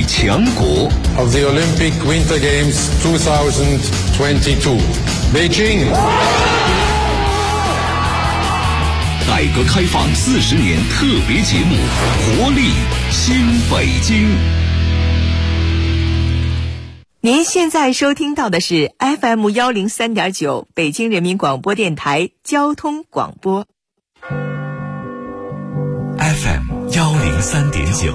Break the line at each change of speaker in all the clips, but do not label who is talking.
育强国。
of the Olympic Winter Games 2022, Beijing.
改革开放40年特别节目《活力新北京》。
您现在收听到的是 FM 103.9北京人民广播电台交通广播。
FM 103.9，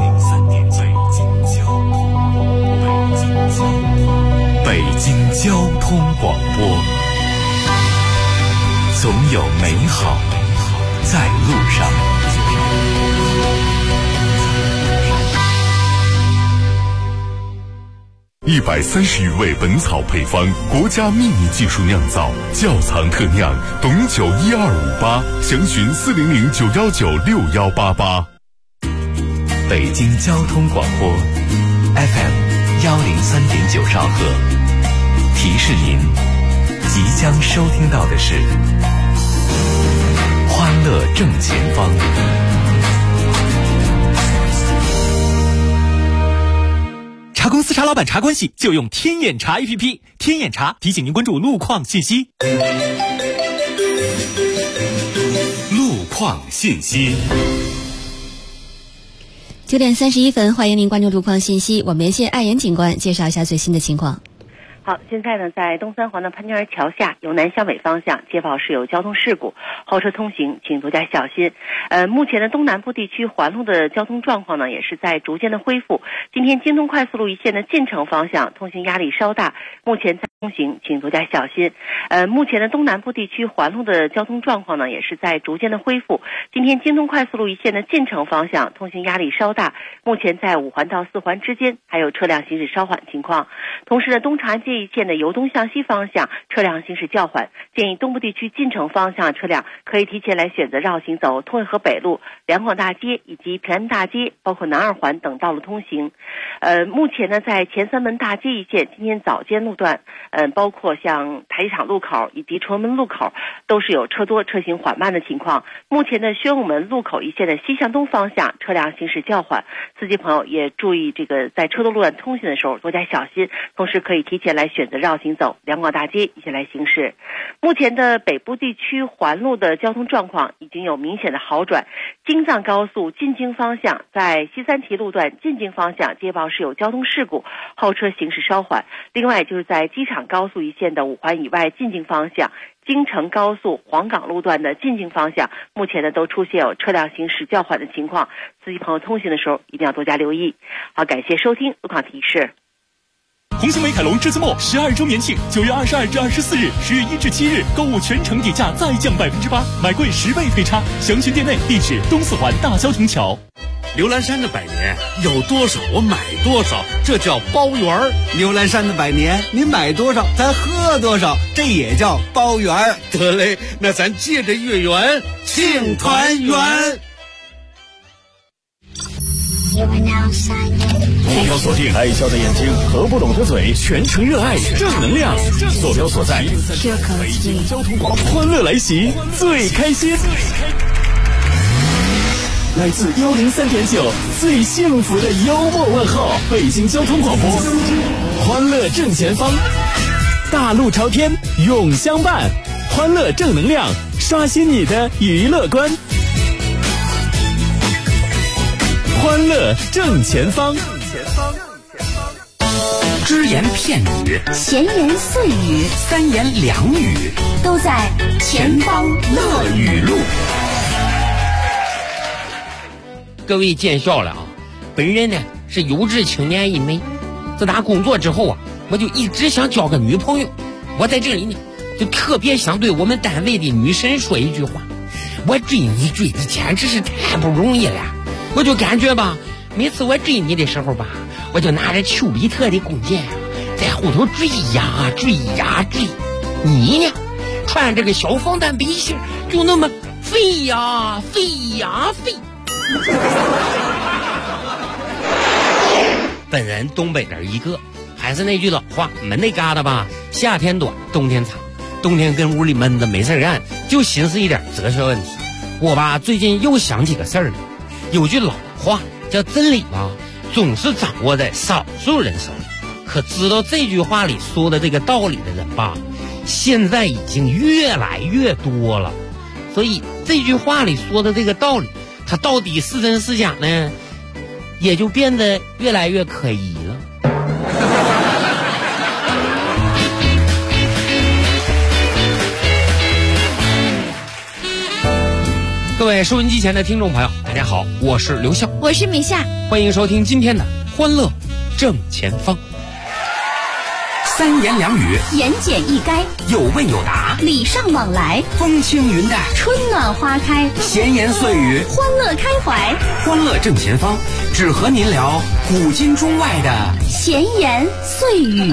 北京交通广播，总有美好在路上。130余味本草配方，国家秘密技术酿造，窖藏特酿，董酒12588，详询400919688。北京交通广播 FM 103.9兆赫，提示您即将收听到的是欢乐正前方。
查公司查老板查关系就用天眼查 APP， 天眼查提醒您关注路况信息。
路况信息。
9点31分，欢迎您关注路况信息。我们连线爱言警官，介绍一下最新的情况。
好，现在呢，在东三环的潘家园桥下由南向北方向接报是有交通事故，后车通行请多加小心。目前的东南部地区环路的交通状况呢，也是在逐渐的恢复。今天京东快速路一线的进城方向通行压力稍大，目前在通行请多加小心。目前的东南部地区环路的交通状况呢，也是在逐渐的恢复。今天京东快速路一线的进城方向通行压力稍大，目前在5环到4环之间还有车辆行驶稍缓情况。同时呢，东长安街一线的由东向西方向车辆行驶较缓，建议东部地区进城方向车辆可以提前来选择绕行走通惠河北路、两广大街以及平安大街，包括南2环等道路通行。目前呢，在前三门大街一线今天早间路段，包括像台机场路口以及崇文门路口都是有车多车行缓慢的情况。目前的宣武门路口一线的西向东方向车辆行驶较缓，司机朋友也注意这个在车多路段通行的时候多加小心，同时可以提前来选择绕行走两广大街一起来行驶。目前的北部地区环路的交通状况已经有明显的好转，京藏高速进京方向在西三提路段进京方向接报是有交通事故，后车行驶稍缓。另外就是在机场高速一线的5环以外进京方向，京承高速黄岗路段的进京方向，目前呢都出现有车辆行驶较缓的情况，司机朋友通行的时候一定要多加留意。好，感谢收听路况提示。
红星美凯龙至尊墨12周年庆，9月22至24日，10月1至7日，购物全程底价再降8%，买贵10倍退差。详询店内，地址东4环大交城桥。
刘兰山的百年有多少我买多少，这叫包圆儿。
刘兰山的百年你买多少咱喝多少，这也叫包圆儿。
得嘞，那咱借着月圆庆团圆。
目标锁定爱笑的眼睛和不懂的嘴，全程热爱正能量。坐标所在北京交通广播，欢乐来袭，最开心。来自103.9最幸福的幽默问候，北京交通广播，欢乐正前方，大路朝天永相伴，欢乐正能量，刷新你的娱乐观。欢乐正前方，
只言片语，
闲言碎语，
三言两语，
都在前方乐语录。
各位见笑了啊！本人呢是优质青年一枚，自打工作之后啊，我就一直想交个女朋友。我在这里呢，就特别想对我们单位的女神说一句话：我追你追的简直是太不容易了。我就感觉吧，每次我追你的时候吧，我就拿着丘比特的弓箭在后头追呀追呀追，你呢穿这个小防弹背心就那么飞呀飞呀飞。本人东北人一个，还是那句老话，门那旮瘩吧，夏天短冬天长，冬天跟屋里闷着没事干，就寻思一点哲学问题。我吧最近又想起个事儿了，有句老话叫真理吧总是掌握在少数人手里。可知道这句话里说的这个道理的人吧，现在已经越来越多了。所以这句话里说的这个道理，它到底是真是假呢？也就变得越来越可疑了。各位收音机前的听众朋友，大家好，我是刘笑，
我是米夏，
欢迎收听今天的欢乐正前方。
三言两语，
言简意赅，
有问有答，
礼尚往来，
风轻云淡，
春暖花开，
闲言碎语，
欢乐开怀。
欢乐正前方，只和您聊古今中外的
闲言碎语。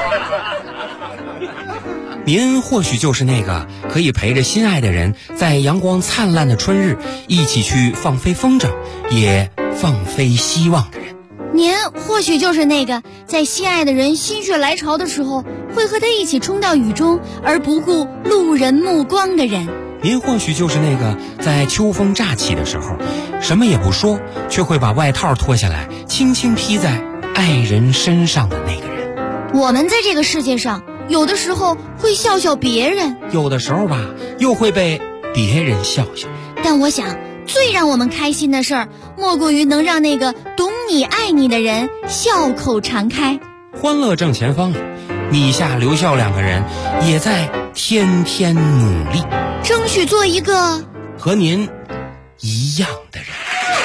您或许就是那个可以陪着心爱的人在阳光灿烂的春日一起去放飞风筝，也放飞希望的人。
您或许就是那个在心爱的人心血来潮的时候会和他一起冲到雨中而不顾路人目光的人。
您或许就是那个在秋风乍起的时候什么也不说，却会把外套脱下来轻轻披在爱人身上的那个人。
我们在这个世界上有的时候会笑笑别人，
有的时候吧又会被别人笑笑。
但我想最让我们开心的事儿，莫过于能让那个懂你爱你的人笑口常开。
欢乐正前方里，米夏刘笑两个人也在天天努力，
争取做一个
和您一样的人。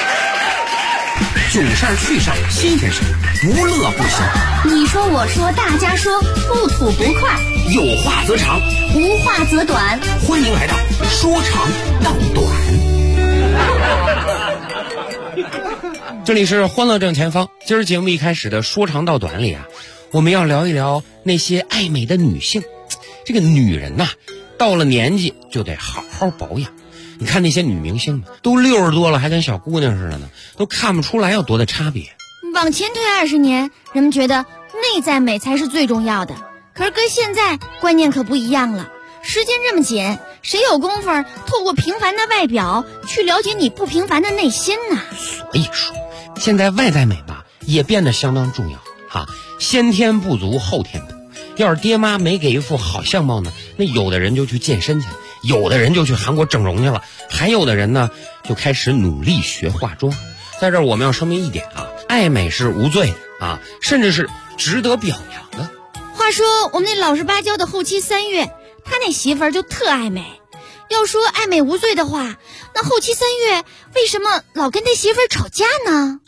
囧事儿趣事儿新鲜事儿，无乐不休。
你说我说大家说，不吐不快，
有话则长，
无话则短。
欢迎来到说长道短。
这里是欢乐正前方，今儿节目一开始的说长道短里啊，我们要聊一聊那些爱美的女性。这个女人呐，到了年纪就得好好保养。你看那些女明星都60多了还跟小姑娘似的呢，都看不出来有多大差别。
往前推20年，人们觉得内在美才是最重要的，可是跟现在观念可不一样了。时间这么紧，谁有功夫透过平凡的外表去了解你不平凡的内心呢？
所以说现在外在美吧也变得相当重要哈，先天不足后天补。要是爹妈没给一副好相貌呢，那有的人就去健身去，有的人就去韩国整容去了，还有的人呢就开始努力学化妆。在这儿我们要声明一点啊，爱美是无罪的啊，甚至是值得表扬的。
话说我们那老实巴交的后期3月，他那媳妇儿就特爱美。要说爱美无罪的话，那后期3月为什么老跟他媳妇儿吵架呢？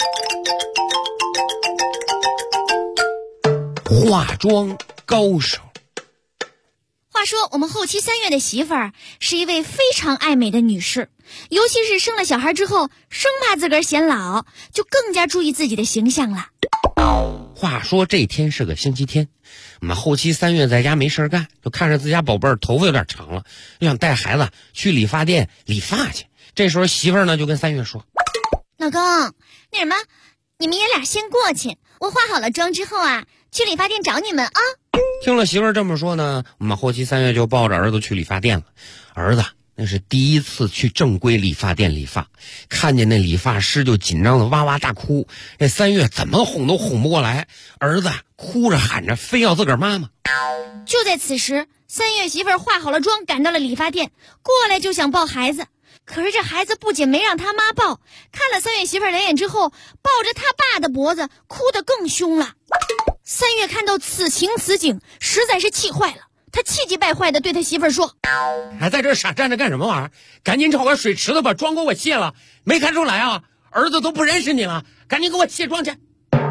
化妆高手。
话说我们后期3月的媳妇儿是一位非常爱美的女士，尤其是生了小孩之后，生怕自个儿显老，就更加注意自己的形象了。
话说这天是个星期天，我们后期3月在家没事干，就看着自家宝贝儿头发有点长了，就想带孩子去理发店理发去。这时候媳妇儿呢就跟3月说：“
老公，那什么，你们爷俩先过去，我化好了妆之后啊，去理发店找你们啊。”
听了媳妇儿这么说呢，我们后期3月就抱着儿子去理发店了。儿子那是第一次去正规理发店理发，看见那理发师就紧张的哇哇大哭。这3月怎么哄都哄不过来，儿子哭着喊着非要自个儿妈妈。
就在此时，3月媳妇儿化好了妆赶到了理发店，过来就想抱孩子。可是这孩子不仅没让他妈抱，看了3月媳妇儿两眼之后，抱着他爸的脖子哭得更凶了。3月看到此情此景，实在是气坏了，他气急败坏地对他媳妇儿说：“
还在这傻站着干什么玩意儿？赶紧找个水池子把妆给我卸了！没看出来啊，儿子都不认识你了，赶紧给我卸妆去！”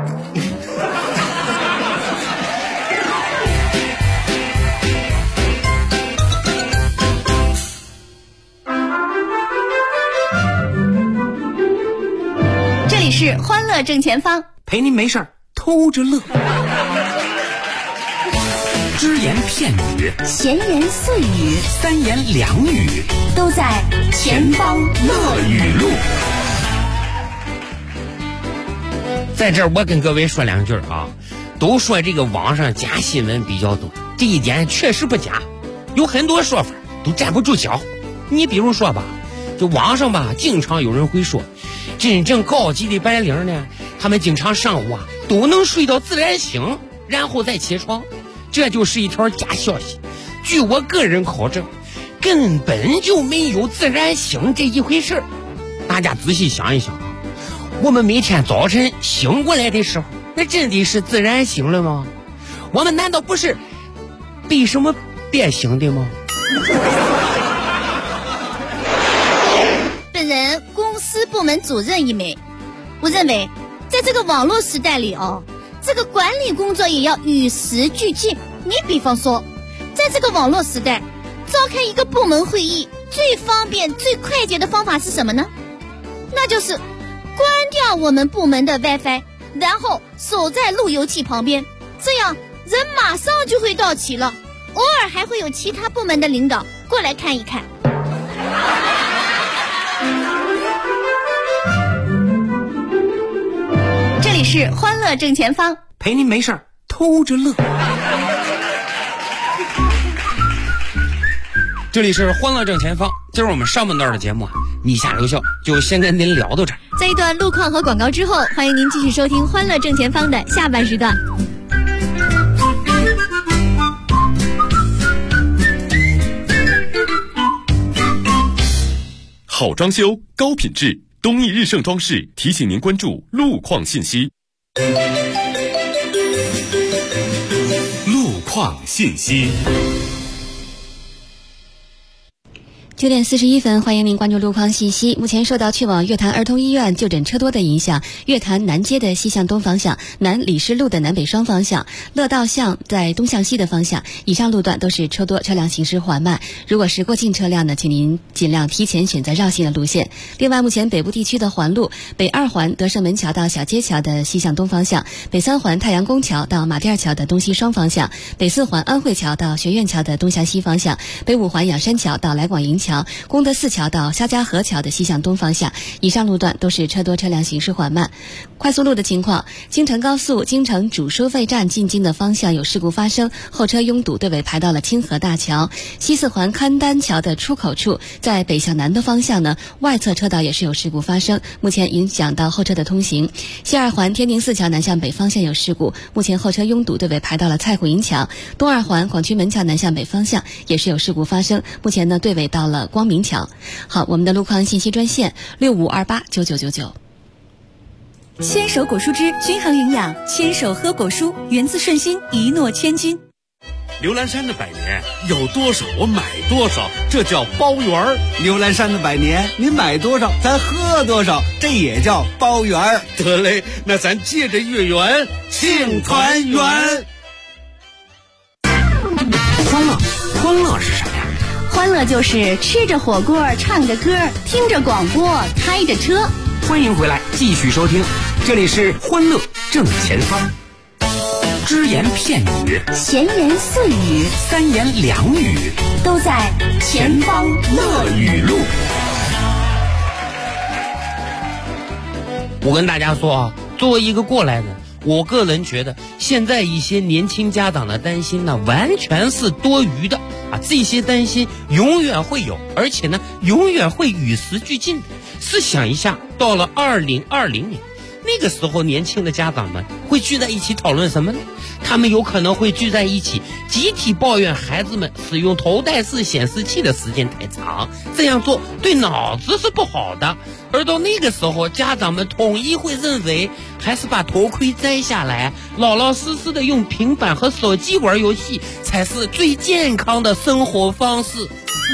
这里是欢乐正前方，
陪您没事儿偷着乐。只言片语，
闲言碎语，
三言两语，
都在前方乐语录。
在这儿我跟各位说两句啊，都说这个网上假新闻比较多，这一点确实不假，有很多说法都站不住脚。你比如说吧，就网上吧经常有人会说，真正高级的白领呢， 他们经常上午都能睡到自然醒，然后再起床，这就是一条假消息。据我个人考证，根本就没有自然醒这一回事。大家仔细想一想，我们每天早晨醒过来的时候，那真的是自然醒了吗？我们难道不是被什么憋醒的吗？
本人公司部门主任一枚，我认为在这个网络时代里这个管理工作也要与时俱进。你比方说，在这个网络时代，召开一个部门会议最方便最快捷的方法是什么呢？那就是关掉我们部门的 WiFi， 然后守在路由器旁边，这样人马上就会到齐了，偶尔还会有其他部门的领导过来看一看。这里是欢乐正前方，
陪您没事偷着乐。
这里是欢乐正前方，今儿我们上半段的节目你下留笑就先跟您聊到这儿。
在一段路况和广告之后，欢迎您继续收听欢乐正前方的下半时段。
好装修，高品质，东义日盛装饰提醒您关注路况信息。路况信息。
9点41分，欢迎您关注路况信息。目前受到去往月坛儿童医院就诊车多的影响，月坛南街的西向东方向、南李师路的南北双方向、乐道巷在东向西的方向，以上路段都是车多，车辆行驶缓慢。如果是过境车辆呢，请您尽量提前选择绕行的路线。另外，目前北部地区的环路，北2环德胜门桥到小街桥的西向东方向，北3环太阳宫桥到马甸桥的东西双方向，北4环安慧桥到学院桥的东向西方向，北5环仰山桥到来广营桥、功德寺桥到肖家河桥的西向东方向，以上路段都是车多，车辆行驶缓慢。快速路的情况，京承高速京承主收费站进京的方向有事故发生，后车拥堵，队尾排到了清河大桥。西4环勘丹桥的出口处，在北向南的方向呢，外侧车道也是有事故发生，目前影响到后车的通行。西2环天宁寺桥南向北方向有事故，目前后车拥堵，队尾排到了蔡虎营桥。东2环广渠门桥南向北方向也是有事故发生，目前呢队尾到了光明桥。好，我们的路况信息专线65289999。
牵手果蔬汁均衡营养，牵手喝果蔬，源自顺心，一诺千金。
刘兰山的百年有多少我买多少，这叫包圆。
刘兰山的百年，您买多少咱喝多少，这也叫包圆。
得嘞，那咱借着月圆庆团圆。
欢乐是什么呀？
欢乐就是吃着火锅，唱着歌，听着广播，开着车。
欢迎回来，继续收听，这里是欢乐正前方。只言片语，
闲言碎语，
三言两语，
都在前方乐语录。
我跟大家说作为一个过来人，我个人觉得现在一些年轻家长的担心呢，完全是多余的这些担心永远会有，而且呢永远会与时俱进的。试想一下，到了2020年，那个时候年轻的家长们会聚在一起讨论什么呢？他们有可能会聚在一起集体抱怨孩子们使用头戴式显示器的时间太长，这样做对脑子是不好的。而到那个时候，家长们统一会认为还是把头盔摘下来，老老实实的用平板和手机玩游戏才是最健康的生活方式。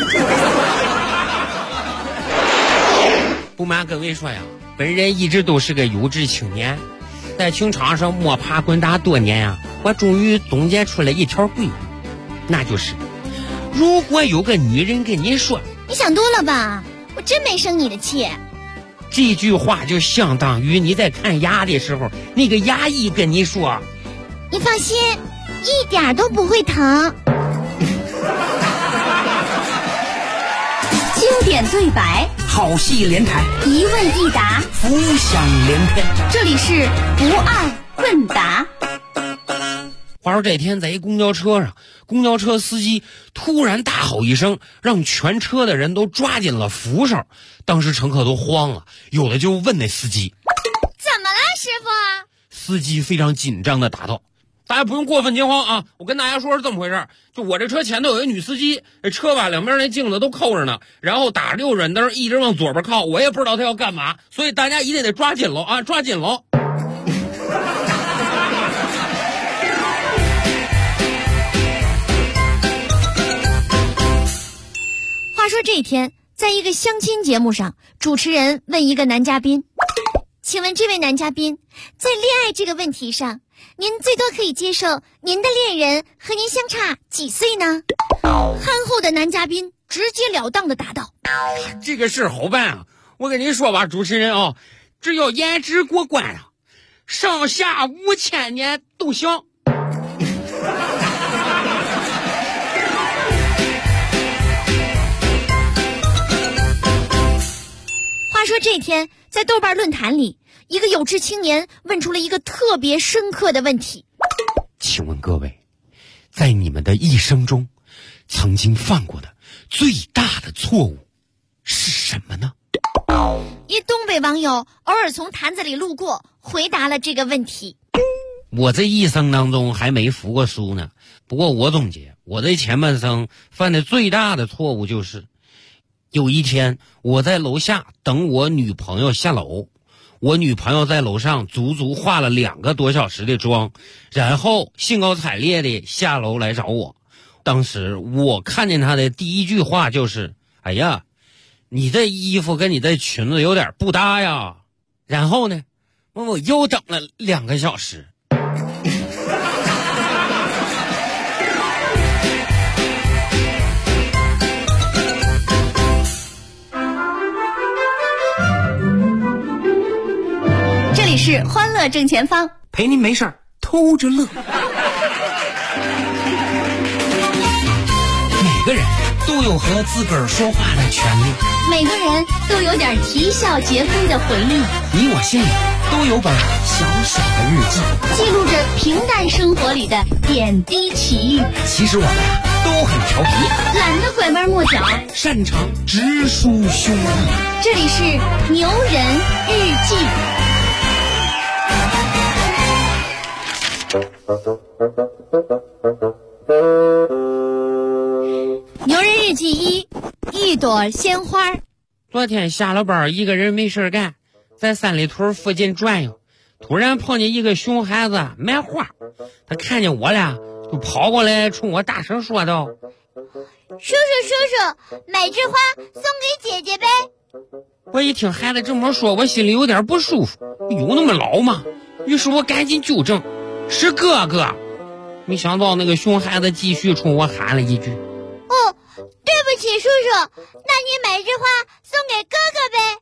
不瞒各位说呀，本人一直都是个优质青年，在情场上摸爬滚打多年呀，我终于总结出来一条规律，那就是如果有个女人跟你说
你想多了吧，我真没生你的气，
这句话就相当于你在看牙的时候，那个牙医跟你说
你放心，一点都不会疼。
经典对白，
好戏连台，
一问一答，
浮想联翩。
这里是不二问答。
话说这天在一公交车上，公交车司机突然大吼一声，让全车的人都抓紧了扶手。当时乘客都慌了，有的就问那司机
怎么了师傅啊？
司机非常紧张的答道。大家不用过分惊慌啊！我跟大家说是这么回事，就我这车前头有一女司机，这车吧两边那镜子都扣着呢，然后打着右转灯一直往左边靠，我也不知道她要干嘛，所以大家一定得抓紧喽啊，抓紧喽！
话说这天，在一个相亲节目上，主持人问一个男嘉宾：“请问这位男嘉宾，在恋爱这个问题上，您最多可以接受您的恋人和您相差几岁呢？”憨厚的男嘉宾直截了当的答道：“
这个事好办啊！我跟您说吧，主持人啊，只要颜值过关啊，上下5000年都行。”
话说这天，在豆瓣论坛里，一个有志青年问出了一个特别深刻的问题：
请问各位，在你们的一生中，曾经犯过的最大的错误是什么呢？
一东北网友偶尔从坛子里路过，回答了这个问题。
我这一生当中还没服过输呢，不过我总结，我这前半生犯的最大的错误就是，有一天我在楼下等我女朋友下楼，我女朋友在楼上足足化了2个多小时的妆，然后兴高采烈的下楼来找我。当时我看见她的第一句话就是：“哎呀，你这衣服跟你这裙子有点不搭呀。”然后呢，我又等了2个小时。
这里是欢乐正前方，
陪您没事儿偷着乐。每个人都有和自个儿说话的权利，
每个人都有点啼笑皆非的回忆。
你我心里都有本小小的日记，
记录着平淡生活里的点滴奇遇。
其实我们都很调皮，
懒得拐弯抹角，
擅长直抒胸臆。
这里是牛人日记。牛人日记一朵鲜花。
昨天下了班，一个人没事干，在三里屯附近转悠，突然碰见一个熊孩子卖花，他看见我俩就跑过来冲我大声说道：“
叔叔，买枝花送给姐姐呗。”
我一听孩子这么说，我心里有点不舒服，有那么老吗？于是我赶紧纠正：“是哥哥。”没想到那个熊孩子继续冲我喊了一句：“
哦，对不起，叔叔，那你买枝花送给哥哥呗。”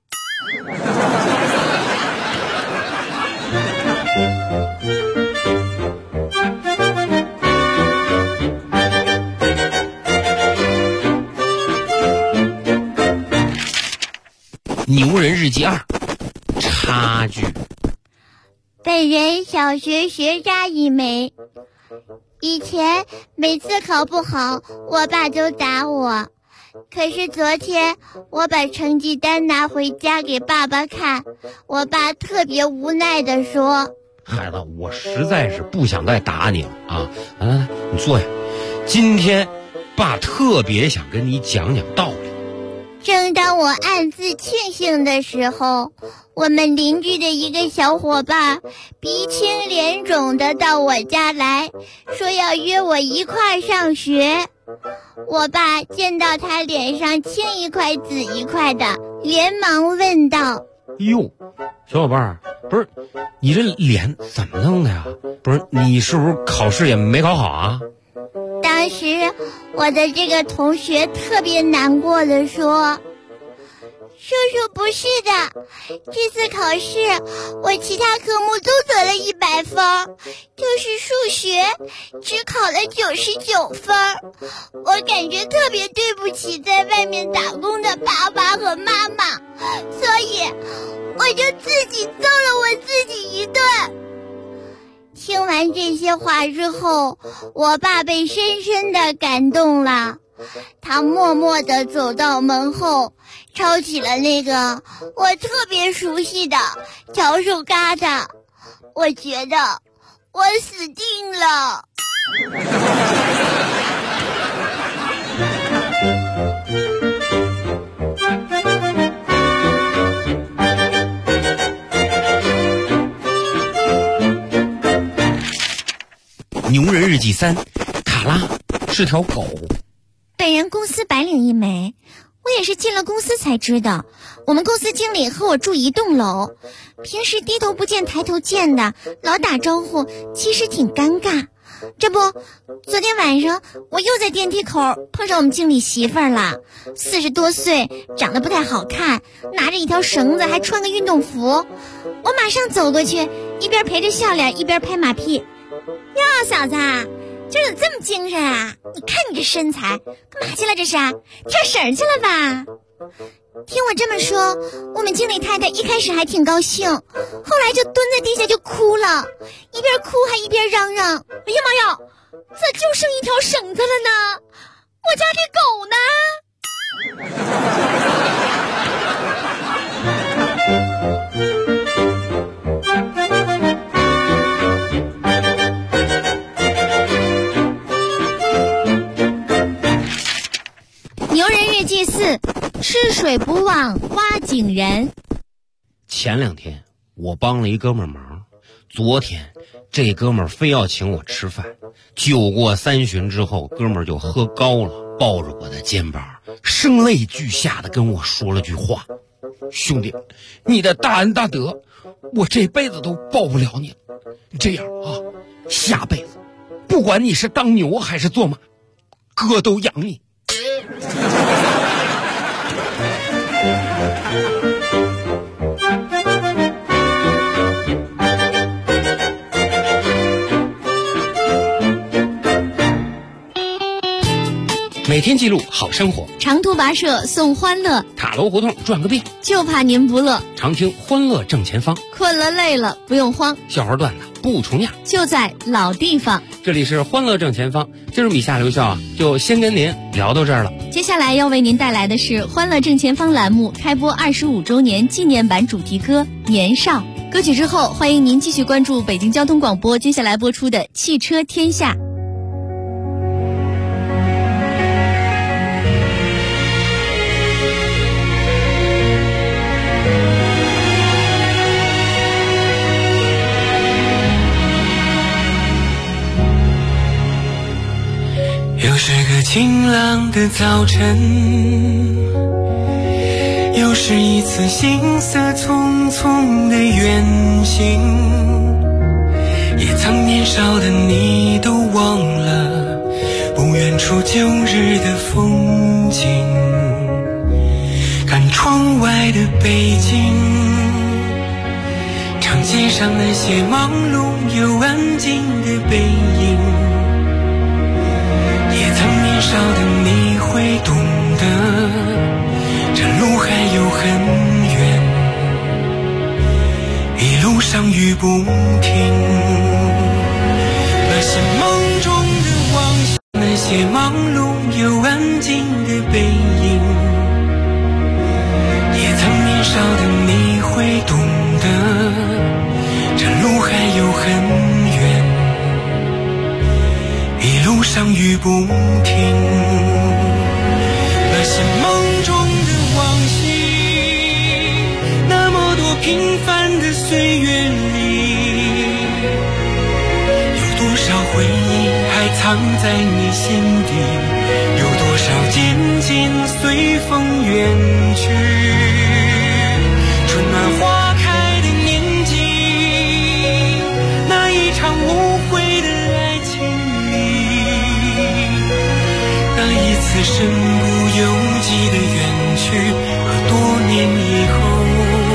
牛人日记2，差距。
本人小学学渣一枚，以前每次考不好，我爸就打我。可是昨天我把成绩单拿回家给爸爸看，我爸特别无奈地说：“
孩子，我实在是不想再打你了啊！来，你坐下。今天爸特别想跟你讲讲道理。”
正当我暗自庆幸的时候，我们邻居的一个小伙伴鼻青脸肿的到我家来，说要约我一块上学。我爸见到他脸上青一块紫一块的，连忙问道：“
哟，小伙伴，不是你这脸怎么弄的呀？不是你是不是考试也没考好啊？”
当时我的这个同学特别难过的说：“叔叔，不是的，这次考试我其他科目都得了100分，就是数学只考了99分。我感觉特别对不起在外面打工的爸爸和妈妈，所以我就自己揍了我自己一顿。”听完这些话之后，我爸被深深的感动了，他默默地走到门后，抄起了那个我特别熟悉的笤帚疙瘩， 我觉得我死定了。
牛人日记3，卡拉是条狗。
本人公司白领一枚，我也是进了公司才知道，我们公司经理和我住一栋楼，平时低头不见抬头见的，老打招呼，其实挺尴尬。这不，昨天晚上我又在电梯口碰上我们经理媳妇儿了，40多岁，长得不太好看，拿着一条绳子，还穿个运动服。我马上走过去，一边陪着笑脸，一边拍马屁。哟，嫂子，今儿怎么这么精神啊？你看你这身材，干嘛去了这是？跳绳去了吧？听我这么说，我们经理太太一开始还挺高兴，后来就蹲在地下就哭了，一边哭还一边嚷嚷：“哎呀妈呀，咋就剩一条绳子了呢？我家这狗呢？”牛人日记4，吃水不忘挖井人。
前2天我帮了一哥们儿忙，昨天这哥们儿非要请我吃饭，酒过3巡之后，哥们儿就喝高了，抱着我的肩膀，声泪俱下的跟我说了句话：“兄弟，你的大恩大德，我这辈子都报不了你了。这样啊，下辈子不管你是当牛还是做马，哥都养你。”每天记录好生活，
长途跋涉送欢乐，
塔楼胡同转个遍，
就怕您不乐。
常听欢乐正前方，
困了累了不用慌，
笑话段子不重样，
就在老地方。
这里是欢乐正前方，今儿米夏留校啊，就先跟您聊到这儿了。
接下来要为您带来的是欢乐正前方栏目开播25周年纪念版主题歌《年少》。歌曲之后，欢迎您继续关注北京交通广播接下来播出的《汽车天下》。
又是个晴朗的早晨，又是一次行色匆匆的远行，也曾年少的你都忘了不远处旧日的风景，看窗外的北京，长街上那些忙碌又安静的背影，也曾年少的你会懂得，这路还有很远，一路上雨不停。那些梦中的往事，那些忙碌又安静的背影，也曾年少的你会懂得，这路还有很远，一路上雨不停。那些梦中的往昔，那么多平凡的岁月里，有多少回忆还藏在你心底，有多少渐渐随风远去。春暖花开的年纪，那一场无悔的爱情里，那一次身不由己的远去，和多年以后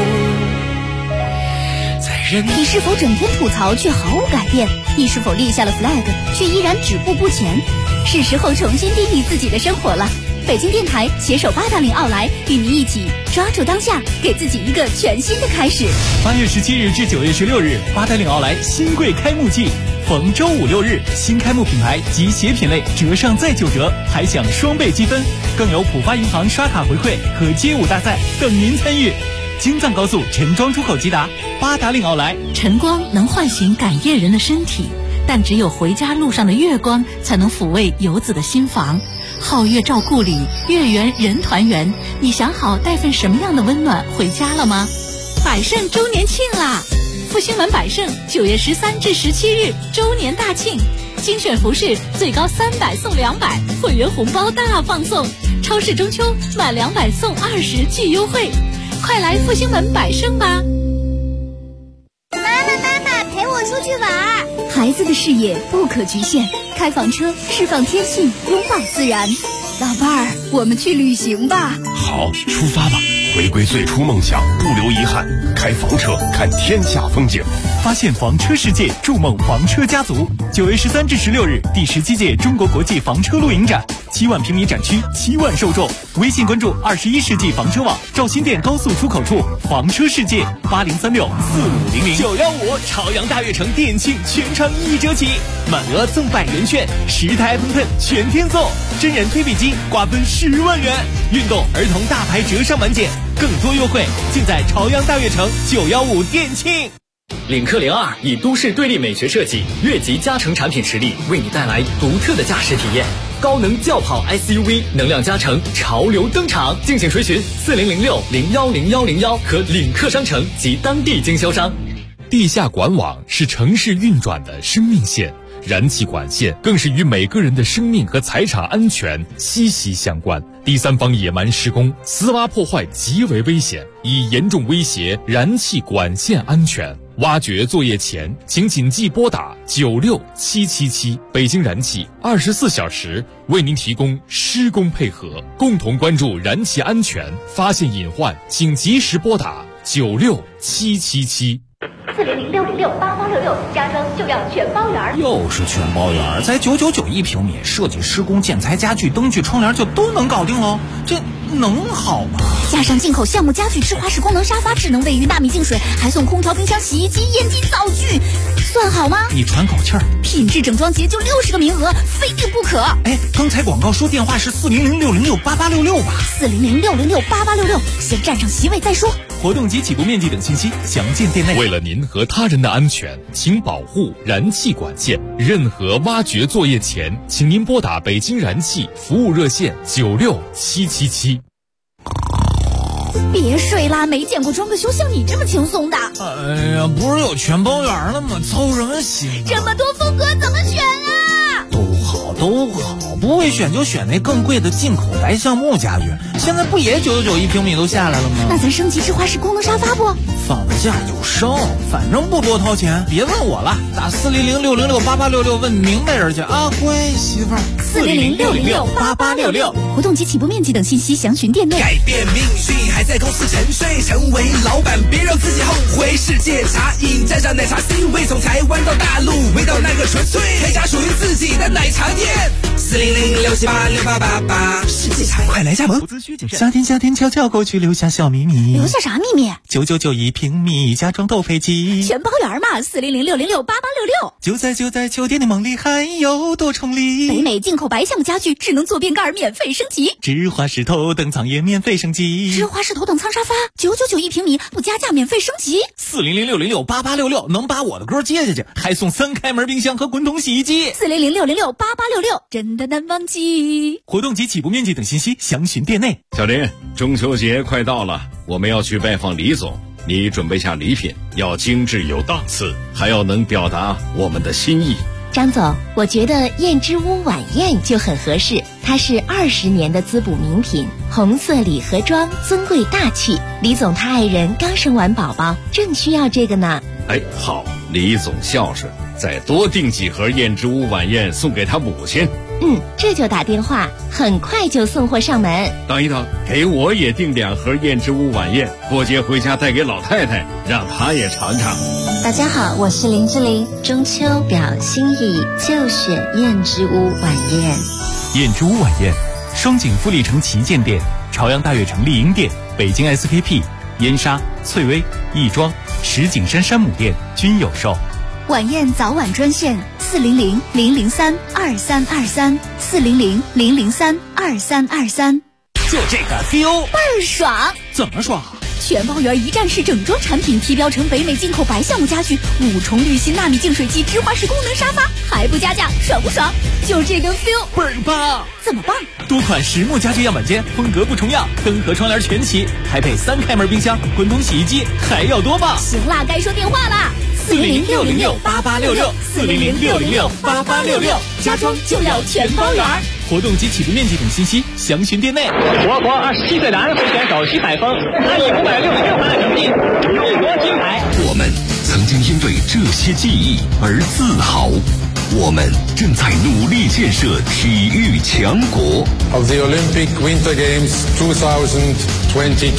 在人。
你是否整天吐槽却毫无改变？你是否立下了 flag 却依然止步不前？是时候重新定义自己的生活了。北京电台携手八达岭奥莱，与您一起抓住当下，给自己一个全新的开始。
8月17日至9月16日，八达岭奥莱新贵开幕季，逢周5、6日，新开幕品牌及鞋品类折上再9折，还享双倍积分，更有浦发银行刷卡回馈和街舞大赛等您参与。 京藏高速陈庄出口吉达，八达岭奥莱。
晨光能唤醒赶夜人的身体，但只有回家路上的月光才能抚慰游子的心房。皓月照故里，月圆人团圆。你想好带份什么样的温暖回家了吗？百盛周年庆啦！复兴门百盛9月13至17日周年大庆，精选服饰最高300送200，会员红包大放送，超市中秋满200送20巨优惠，快来复兴门百盛吧！
妈妈，陪我出去玩。
孩子的视野不可局限，开房车释放天性，拥抱自然。老伴儿，我们去旅行吧。
好，出发吧！回归最初梦想，不留遗憾。开房车，看天下风景，
发现房车世界，筑梦房车家族。9月13至16日，第17届中国国际房车露营展，7万平米展区，7万受众。微信关注21世纪房车网，赵新店高速出口处房车世界，80364500。915朝阳大悦城店庆全场1折起，满额赠100元券，10台喷全天送，真人推背机瓜分10万元，运动儿童大牌折上满减，更多优惠尽在朝阳大悦城915店庆。
领克02以都市对立美学设计、越级加成产品实力，为你带来独特的驾驶体验。高能轿跑 SUV 能量加成潮流登场，敬请垂询4006010101和领克商城及当地经销商。
地下管网是城市运转的生命线，燃气管线更是与每个人的生命和财产安全息息相关。第三方野蛮施工、私挖破坏极为危险，已严重威胁燃气管线安全。挖掘作业前，请谨记拨打96777，北京燃气24小时为您提供施工配合，共同关注燃气安全，发现隐患请及时拨打96777。
4006068866，家装就要全包圆。
又是全包圆，才999一平米，设计施工、建材、家具、灯具、窗帘就都能搞定喽，这能好吗？
加上进口项目家具、智华式功能沙发、智能卫浴、纳米净水，还送空调、冰箱、洗衣机、烟机、灶具，算好吗？
你喘口气儿，
品质整装节就60个名额，非订不可。
哎，刚才广告说电话是4006068866吧
？4006068866，先占上席位再说。
活动及起步面积等信息详见店内。
为了您和他人的安全，请保护燃气管线。任何挖掘作业前，请您拨打北京燃气服务热线96777。
别睡啦，没见过装个修像你这么轻松的。
哎呀，不是有全包圆了吗？操什么心啊？
这么多风格怎么选啊？
都好，不会选就选那更贵的进口白橡木家具，现在不也999一平米都下来了吗？
那咱升级智华式功能沙发不？
放个假就升，反正不多掏钱，别问我了，打4006068866问明白人去啊，乖媳妇儿。
4006068866，活动及起步面积等信息详询店内。
改变命运还在公司沉睡，成为老板别让自己后悔。世界茶饮沾上奶茶 C 味，从台湾到大陆，味道那个纯粹，开家属于自己的奶茶店。4006786888，世界茶快来加盟。
夏天悄悄过去，留下小秘密。
留下啥秘密
？999一平米，家装斗飞机，
全包圆嘛！4006068866，
就在酒店的梦里，还有多重礼。
北美进口白橡木家具，智能坐便盖免费升级，
智华式头等舱也免费升级，
智华式头等舱沙发999一平米，不加价免费升级。
4006068866能把我的歌接下去，还送3开门冰箱和滚筒洗衣机。
4006068866，真的难忘记。
活动及起步面积等信息详询店内。
小林，中秋节快到了，我们要去拜访李总，你准备下礼品，要精致有档次，还要能表达我们的心意。
张总，我觉得燕之屋晚宴就很合适，它是20年的滋补名品，红色礼盒装，尊贵大气。李总他爱人刚生完宝宝，正需要这个呢。
哎，好，李总孝顺，再多订几盒燕之屋晚宴送给他母亲。
这就打电话，很快就送货上门。
等一等，给我也订2盒燕之屋晚宴，过节回家带给老太太，让她也尝尝。
大家好，我是林志玲，中秋表心意就选燕之屋晚宴。
燕之屋晚宴，双井富力城旗舰店、朝阳大悦城丽婴店、北京 SKP、燕莎、翠微、亦庄、石景山山姆店均有售。
晚宴早晚专线
400-003-2323，400-003-2323。
就这个丢
倍儿爽！
怎么爽？
全包圆一站式整装产品，提标成北美进口白橡木家具，5重滤芯纳米净水器，直滑式功能沙发，还不加价，爽不爽？就这个 feel
倍儿棒！
怎么棒？
多款实木家具样板间，风格不重样，灯和窗帘全齐，还配3开门冰箱、滚筒洗衣机，还要多棒！
行啦，该说电话啦
！400-606-8866，400-606-8866，
家装就要全包圆。
活动及起步面积等信息详询店内。
我国27岁的安徽选手徐海峰，他以566分的成绩勇夺金牌。
我们曾经因为这些记忆而自豪，我们正在努力建设体育强国。
Of the Olympic Winter Games 2022.